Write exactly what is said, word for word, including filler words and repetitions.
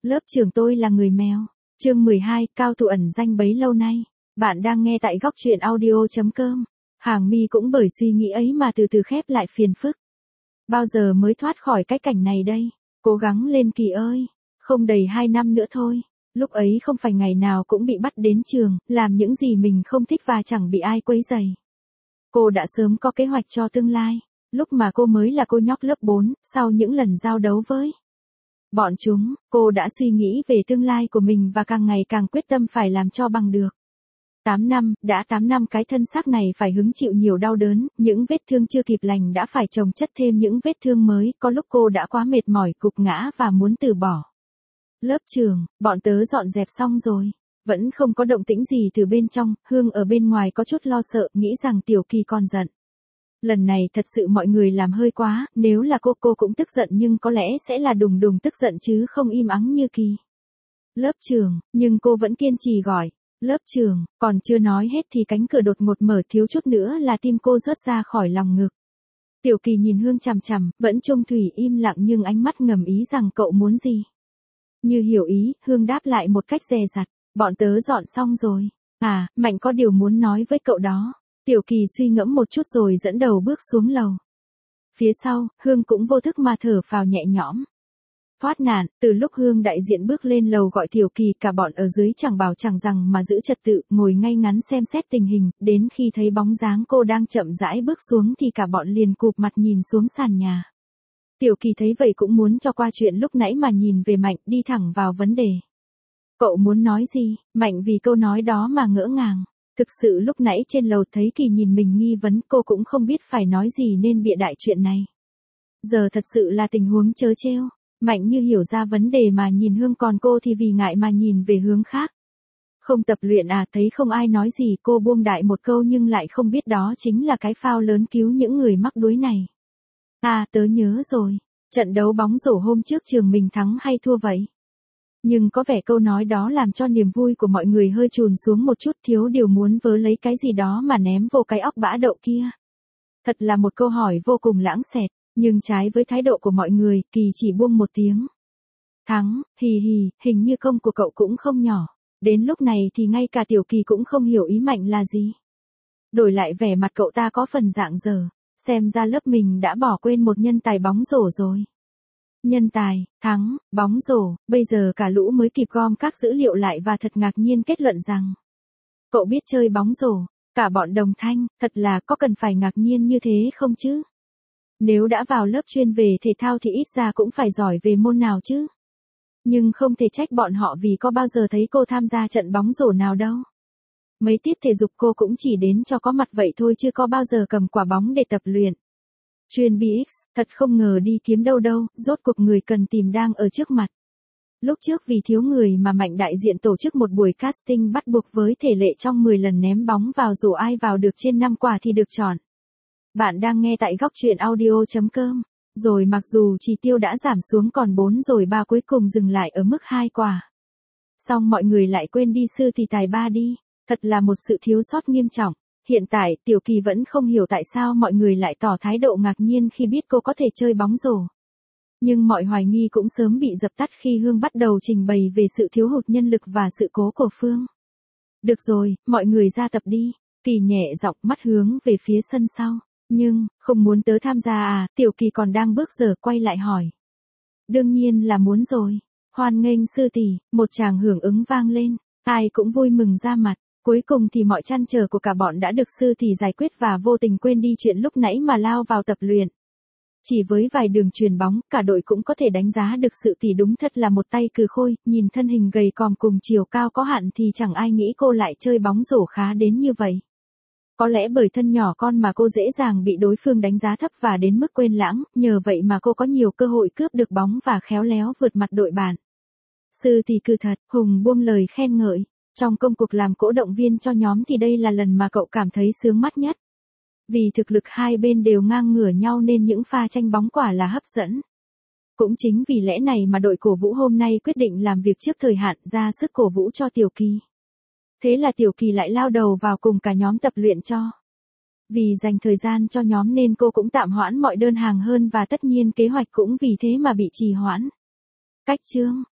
Lớp trưởng tôi là người mèo. Chương mười hai, cao thủ ẩn danh bấy lâu nay. Bạn đang nghe tại góc truyện audio chấm com. Hàng mi cũng bởi suy nghĩ ấy mà từ từ khép lại phiền phức. Bao giờ mới thoát khỏi cái cảnh này đây? Cố gắng lên Kỳ ơi. Không đầy hai năm nữa thôi. Lúc ấy không phải ngày nào cũng bị bắt đến trường, làm những gì mình không thích và chẳng bị ai quấy rầy. Cô đã sớm có kế hoạch cho tương lai. Lúc mà cô mới là cô nhóc lớp bốn, sau những lần giao đấu với bọn chúng, cô đã suy nghĩ về tương lai của mình và càng ngày càng quyết tâm phải làm cho bằng được. tám năm, đã tám năm cái thân xác này phải hứng chịu nhiều đau đớn, những vết thương chưa kịp lành đã phải chồng chất thêm những vết thương mới, có lúc cô đã quá mệt mỏi gục ngã và muốn từ bỏ. Lớp trường, bọn tớ dọn dẹp xong rồi. Vẫn không có động tĩnh gì từ bên trong, Hương ở bên ngoài có chút lo sợ, nghĩ rằng Tiểu Kỳ còn giận. Lần này thật sự mọi người làm hơi quá, nếu là cô cô cũng tức giận nhưng có lẽ sẽ là đùng đùng tức giận chứ không im ắng như Kỳ. Lớp trường, nhưng cô vẫn kiên trì gọi. Lớp trường, còn chưa nói hết thì cánh cửa đột ngột mở, thiếu chút nữa là tim cô rớt ra khỏi lòng ngực. Tiểu Kỳ nhìn Hương chằm chằm, vẫn trông thủy im lặng nhưng ánh mắt ngầm ý rằng cậu muốn gì. Như hiểu ý, Hương đáp lại một cách dè dặt, bọn tớ dọn xong rồi. À, Mạnh có điều muốn nói với cậu đó. Tiểu Kỳ suy ngẫm một chút rồi dẫn đầu bước xuống lầu. Phía sau, Hương cũng vô thức mà thở phào nhẹ nhõm. Thoát nạn, từ lúc Hương đại diện bước lên lầu gọi Tiểu Kỳ, cả bọn ở dưới chẳng bảo chẳng rằng mà giữ trật tự, ngồi ngay ngắn xem xét tình hình, đến khi thấy bóng dáng cô đang chậm rãi bước xuống thì cả bọn liền cụp mặt nhìn xuống sàn nhà. Tiểu Kỳ thấy vậy cũng muốn cho qua chuyện lúc nãy mà nhìn về Mạnh, đi thẳng vào vấn đề. Cậu muốn nói gì? Mạnh vì câu nói đó mà ngỡ ngàng. Thực sự lúc nãy trên lầu thấy Kỳ nhìn mình nghi vấn, cô cũng không biết phải nói gì nên bịa đại chuyện này. Giờ thật sự là tình huống trớ trêu. Mạnh như hiểu ra vấn đề mà nhìn Hương, còn cô thì vì ngại mà nhìn về hướng khác. Không tập luyện à? Thấy không ai nói gì cô buông đại một câu nhưng lại không biết đó chính là cái phao lớn cứu những người mắc đuối này. À, tớ nhớ rồi. Trận đấu bóng rổ hôm trước trường mình thắng hay thua vậy? Nhưng có vẻ câu nói đó làm cho niềm vui của mọi người hơi trùn xuống một chút, thiếu điều muốn vớ lấy cái gì đó mà ném vô cái óc bã đậu kia. Thật là một câu hỏi vô cùng lãng xẹt, nhưng trái với thái độ của mọi người, Kỳ chỉ buông một tiếng. Thắng, hì hì, hình như công của cậu cũng không nhỏ. Đến lúc này thì ngay cả Tiểu Kỳ cũng không hiểu ý Mạnh là gì. Đổi lại vẻ mặt cậu ta có phần rạng rỡ, xem ra lớp mình đã bỏ quên một nhân tài bóng rổ rồi. Nhân tài, thắng, bóng rổ, bây giờ cả lũ mới kịp gom các dữ liệu lại và thật ngạc nhiên kết luận rằng cậu biết chơi bóng rổ. Cả bọn đồng thanh, thật là có cần phải ngạc nhiên như thế không chứ? Nếu đã vào lớp chuyên về thể thao thì ít ra cũng phải giỏi về môn nào chứ. Nhưng không thể trách bọn họ vì có bao giờ thấy cô tham gia trận bóng rổ nào đâu. Mấy tiết thể dục cô cũng chỉ đến cho có mặt vậy thôi chứ có bao giờ cầm quả bóng để tập luyện. Chuyên bê ích, thật không ngờ đi kiếm đâu đâu, rốt cuộc người cần tìm đang ở trước mặt. Lúc trước vì thiếu người mà Mạnh đại diện tổ chức một buổi casting bắt buộc với thể lệ trong mười lần ném bóng vào rổ ai vào được trên năm quả thì được chọn. Bạn đang nghe tại góc truyện audio chấm com. Rồi mặc dù chỉ tiêu đã giảm xuống còn bốn rồi ba cuối cùng dừng lại ở mức hai quả. Xong mọi người lại quên đi sư thì tài ba đi. Thật là một sự thiếu sót nghiêm trọng. Hiện tại, Tiểu Kỳ vẫn không hiểu tại sao mọi người lại tỏ thái độ ngạc nhiên khi biết cô có thể chơi bóng rổ. Nhưng mọi hoài nghi cũng sớm bị dập tắt khi Hương bắt đầu trình bày về sự thiếu hụt nhân lực và sự cố của Phương. Được rồi, mọi người ra tập đi. Kỳ nhẹ giọng, mắt hướng về phía sân sau. Nhưng, không muốn tớ tham gia à? Tiểu Kỳ còn đang bước giờ quay lại hỏi. Đương nhiên là muốn rồi. Hoan nghênh sư tỷ, một tràng hưởng ứng vang lên. Ai cũng vui mừng ra mặt. Cuối cùng thì mọi trăn trở của cả bọn đã được sư tỷ giải quyết và vô tình quên đi chuyện lúc nãy mà lao vào tập luyện. Chỉ với vài đường chuyền bóng, cả đội cũng có thể đánh giá được sự tỷ đúng thật là một tay cừ khôi, nhìn thân hình gầy còm cùng chiều cao có hạn thì chẳng ai nghĩ cô lại chơi bóng rổ khá đến như vậy. Có lẽ bởi thân nhỏ con mà cô dễ dàng bị đối phương đánh giá thấp và đến mức quên lãng, nhờ vậy mà cô có nhiều cơ hội cướp được bóng và khéo léo vượt mặt đội bạn. Sư tỷ cừ thật, Hùng buông lời khen ngợi. Trong công cuộc làm cổ động viên cho nhóm thì đây là lần mà cậu cảm thấy sướng mắt nhất. Vì thực lực hai bên đều ngang ngửa nhau nên những pha tranh bóng quả là hấp dẫn. Cũng chính vì lẽ này mà đội cổ vũ hôm nay quyết định làm việc trước thời hạn, ra sức cổ vũ cho Tiểu Kỳ. Thế là Tiểu Kỳ lại lao đầu vào cùng cả nhóm tập luyện cho. Vì dành thời gian cho nhóm nên cô cũng tạm hoãn mọi đơn hàng hơn và tất nhiên kế hoạch cũng vì thế mà bị trì hoãn. Cách chương,